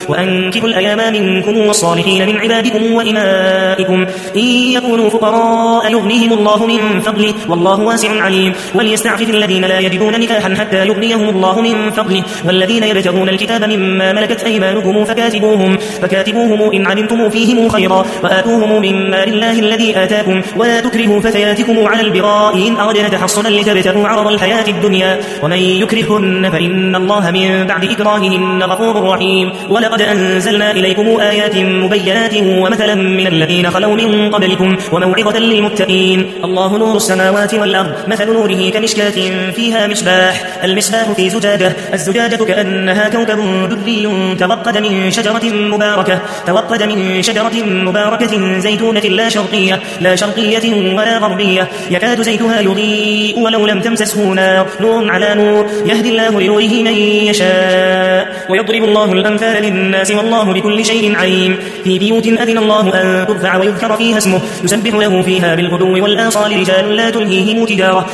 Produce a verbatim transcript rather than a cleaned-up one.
وأنكحوا الأيام منكم والصالحين من عبادكم وإمائكم إن يكونوا فقراء يغنيهم الله من فضله والله واسع عليم وليستعفف الذين لا يجدون نكاحا حتى يغنيهم الله من فضله والذين يبتغون الكتاب مما ملكت أيمانكم فكاتبوهم, فكاتبوهم إن علمتم فيهم خيرا وآتوهم من مال الله الذي آتاكم ولا تكرهوا فتياتكم على البغاء إن أردنا تحصنا لتبتغوا عرض الحياة الدنيا ومن يكرهن فإن الله من بعد إكراههن غفور رحيم ولقد أنزلنا إليكم آيات مبينات ومثلا من الذين خلوا من قبلكم وموعظة للمتقين الله نور السماوات والأرض مثل نوره كمشكاة فيها مصباح المصباح في زجاجة الزجاجة كأنها كوكب دري توقد من شجرة مباركة توقد من شجرة مباركة زيتونة لا شرقية لا شرقية ولا غربية يكاد زيتها يضيء ولو لم تمسسه نار نور على نور يهدي الله لنوره من يشاء ويضرب الله الأمثال للناس والله بكل شيء عليم في بيوت أذن الله أن ترفع ويذكر فيها اسمه يسبح له فيها بالغدو والآصال رجال لا تلهيهم تجارة